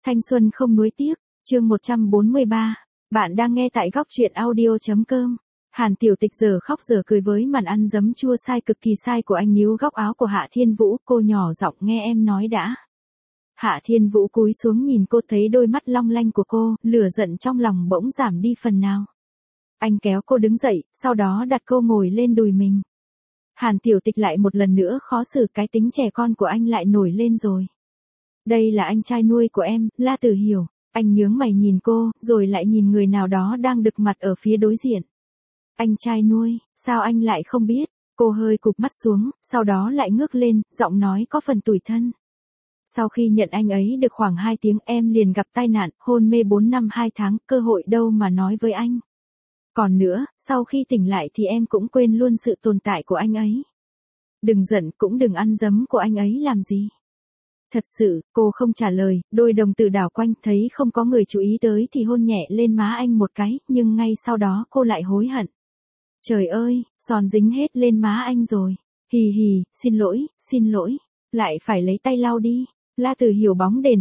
Thanh xuân không nuối tiếc, chương 143. Bạn đang nghe tại góc truyện audio.com. Hàn Tiểu Tịch giờ khóc giờ cười với màn ăn giấm chua sai cực kỳ sai của anh níu góc áo của Hạ Thiên Vũ, cô nhỏ giọng nghe em nói đã. Hạ Thiên Vũ cúi xuống nhìn cô, thấy đôi mắt long lanh của cô, lửa giận trong lòng bỗng giảm đi phần nào. Anh kéo cô đứng dậy, sau đó đặt cô ngồi lên đùi mình. Hàn Tiểu Tịch lại một lần nữa khó xử, cái tính trẻ con của anh lại nổi lên rồi. Đây là anh trai nuôi của em, La Tử Hiểu. Anh nhướng mày nhìn cô, rồi lại nhìn người nào đó đang đực mặt ở phía đối diện. Anh trai nuôi, sao anh lại không biết? Cô hơi cụp mắt xuống, sau đó lại ngước lên, giọng nói có phần tủi thân. Sau khi nhận anh ấy được khoảng 2 tiếng em liền gặp tai nạn, hôn mê 4 năm 2 tháng, cơ hội đâu mà nói với anh. Còn nữa, sau khi tỉnh lại thì em cũng quên luôn sự tồn tại của anh ấy. Đừng giận, cũng đừng ăn dấm của anh ấy làm gì. Thật sự, cô không trả lời, đôi đồng tử đảo quanh, thấy không có người chú ý tới thì hôn nhẹ lên má anh một cái, nhưng ngay sau đó cô lại hối hận. Trời ơi, son dính hết lên má anh rồi. Hì hì, xin lỗi, lại phải lấy tay lau đi. La Tử Hiểu bóng đèn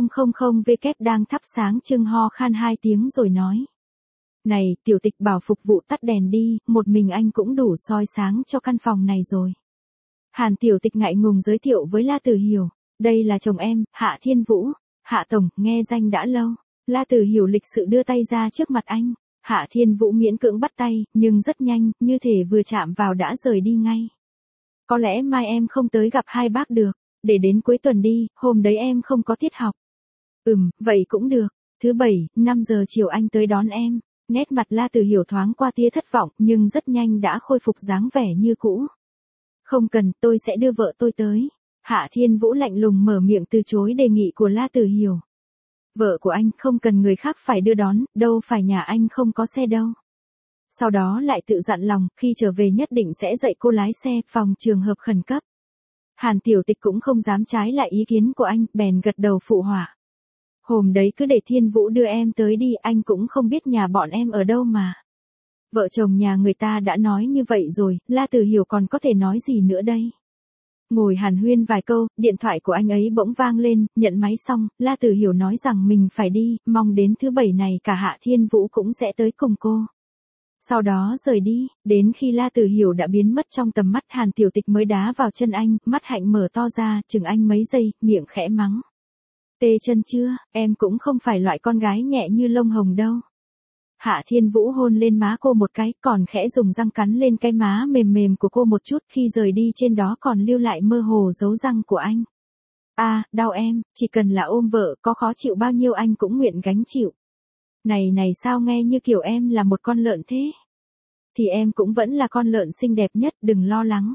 2000W đang thắp sáng trưng ho khan 2 tiếng rồi nói. Này, Tiểu Tịch bảo phục vụ tắt đèn đi, một mình anh cũng đủ soi sáng cho căn phòng này rồi. Hàn Tiểu Tịch ngại ngùng giới thiệu với La Tử Hiểu. Đây là chồng em, Hạ Thiên Vũ. Hạ Tổng, nghe danh đã lâu. La Tử Hiểu lịch sự đưa tay ra trước mặt anh. Hạ Thiên Vũ miễn cưỡng bắt tay, nhưng rất nhanh, như thể vừa chạm vào đã rời đi ngay. Có lẽ mai em không tới gặp hai bác được, để đến cuối tuần đi, hôm đấy em không có tiết học. Vậy cũng được, thứ Bảy, 5 giờ chiều anh tới đón em. Nét mặt La Tử Hiểu thoáng qua tia thất vọng, nhưng rất nhanh đã khôi phục dáng vẻ như cũ. Không cần, tôi sẽ đưa vợ tôi tới. Hạ Thiên Vũ lạnh lùng mở miệng từ chối đề nghị của La Tử Hiểu. Vợ của anh không cần người khác phải đưa đón, đâu phải nhà anh không có xe đâu. Sau đó lại tự dặn lòng, khi trở về nhất định sẽ dạy cô lái xe, phòng trường hợp khẩn cấp. Hàn Tiểu Tịch cũng không dám trái lại ý kiến của anh, bèn gật đầu phụ họa. Hôm đấy cứ để Thiên Vũ đưa em tới đi, anh cũng không biết nhà bọn em ở đâu mà. Vợ chồng nhà người ta đã nói như vậy rồi, La Tử Hiểu còn có thể nói gì nữa đây? Ngồi hàn huyên vài câu, điện thoại của anh ấy bỗng vang lên, nhận máy xong, La Tử Hiểu nói rằng mình phải đi, mong đến thứ Bảy này cả Hạ Thiên Vũ cũng sẽ tới cùng cô. Sau đó rời đi, đến khi La Tử Hiểu đã biến mất trong tầm mắt, Hàn Tiểu Tịch mới đá vào chân anh, mắt hạnh mở to ra, chừng anh mấy giây, miệng khẽ mắng. Tê chân chưa, em cũng không phải loại con gái nhẹ như lông hồng đâu. Hạ Thiên Vũ hôn lên má cô một cái, còn khẽ dùng răng cắn lên cái má mềm mềm của cô một chút, khi rời đi trên đó còn lưu lại mơ hồ dấu răng của anh. Đau em, chỉ cần là ôm vợ, có khó chịu bao nhiêu anh cũng nguyện gánh chịu. Này sao nghe như kiểu em là một con lợn thế? Thì em cũng vẫn là con lợn xinh đẹp nhất, đừng lo lắng.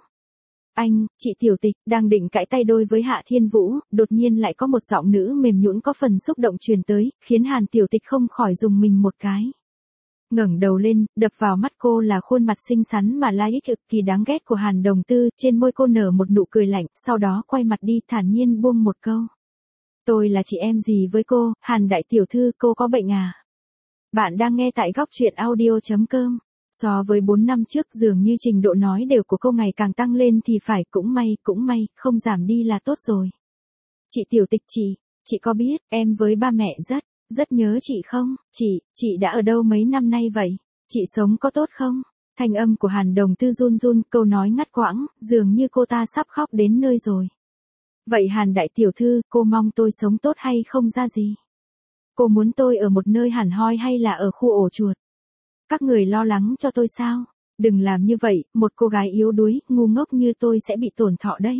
Chị Tiểu Tịch, đang định cãi tay đôi với Hạ Thiên Vũ, đột nhiên lại có một giọng nữ mềm nhũn có phần xúc động truyền tới, khiến Hàn Tiểu Tịch không khỏi rùng mình một cái. Ngẩng đầu lên, đập vào mắt cô là khuôn mặt xinh xắn mà lai ích cực kỳ đáng ghét của Hàn Đồng Tư, trên môi cô nở một nụ cười lạnh, sau đó quay mặt đi thản nhiên buông một câu. Tôi là chị em gì với cô, Hàn đại tiểu thư, cô có bệnh à? Bạn đang nghe tại góc truyện audio.com. So với 4 năm trước dường như trình độ nói đều của cô ngày càng tăng lên thì phải, cũng may, không giảm đi là tốt rồi. Chị Tiểu Tịch, chị có biết, em với ba mẹ rất nhớ chị không? Chị đã ở đâu mấy năm nay vậy? Chị sống có tốt không? Thanh âm của Hàn Đồng Tư run, câu nói ngắt quãng, dường như cô ta sắp khóc đến nơi rồi. Vậy Hàn đại tiểu thư, cô mong tôi sống tốt hay không ra gì? Cô muốn tôi ở một nơi hẳn hoi hay là ở khu ổ chuột? Các người lo lắng cho tôi sao? Đừng làm như vậy, một cô gái yếu đuối, ngu ngốc như tôi sẽ bị tổn thọ đấy.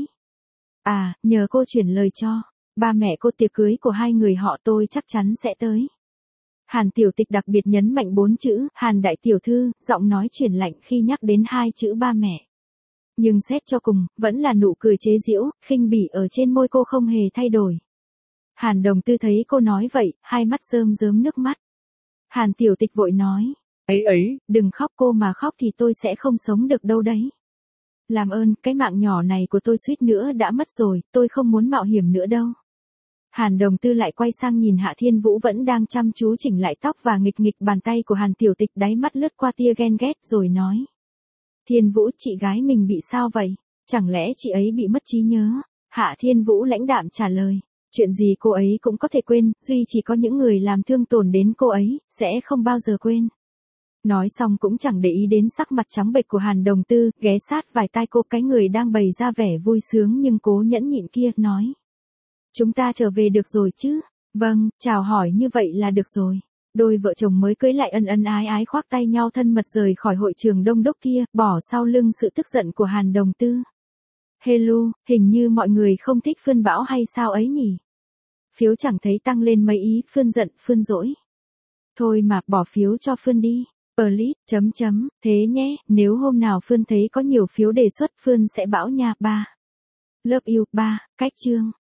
Nhờ cô chuyển lời cho. Ba mẹ cô, tiệc cưới của hai người họ tôi chắc chắn sẽ tới. Hàn Tiểu Tịch đặc biệt nhấn mạnh 4 chữ, Hàn đại tiểu thư, giọng nói chuyển lạnh khi nhắc đến 2 chữ ba mẹ. Nhưng xét cho cùng, vẫn là nụ cười chế giễu, khinh bỉ ở trên môi cô không hề thay đổi. Hàn Đồng Tư thấy cô nói vậy, hai mắt rơm rớm nước mắt. Hàn Tiểu Tịch vội nói, đừng khóc, cô mà khóc thì tôi sẽ không sống được đâu đấy. Làm ơn, cái mạng nhỏ này của tôi suýt nữa đã mất rồi, tôi không muốn mạo hiểm nữa đâu. Hàn Đồng Tư lại quay sang nhìn Hạ Thiên Vũ vẫn đang chăm chú chỉnh lại tóc và nghịch bàn tay của Hàn Tiểu Tịch, đáy mắt lướt qua tia ghen ghét rồi nói. Thiên Vũ, chị gái mình bị sao vậy? Chẳng lẽ chị ấy bị mất trí nhớ? Hạ Thiên Vũ lãnh đạm trả lời. Chuyện gì cô ấy cũng có thể quên, duy chỉ có những người làm thương tổn đến cô ấy, sẽ không bao giờ quên. Nói xong cũng chẳng để ý đến sắc mặt trắng bệch của Hàn Đồng Tư, ghé sát vài tai cô, cái người đang bày ra vẻ vui sướng nhưng cố nhẫn nhịn kia, nói. Chúng ta trở về được rồi chứ? Vâng, chào hỏi như vậy là được rồi. Đôi vợ chồng mới cưới lại ân ân ái ái khoác tay nhau thân mật rời khỏi hội trường đông đúc kia, bỏ sau lưng sự tức giận của Hàn Đồng Tư. Hello, hình như mọi người không thích Phương Bão hay sao ấy nhỉ? Phiếu chẳng thấy tăng lên mấy ý, Phương giận, Phương dỗi. Thôi mà, bỏ phiếu cho Phương đi. Please, thế nhé, nếu hôm nào Phương thấy có nhiều phiếu đề xuất Phương sẽ bảo nha. 3. Love you, 3, cách chương.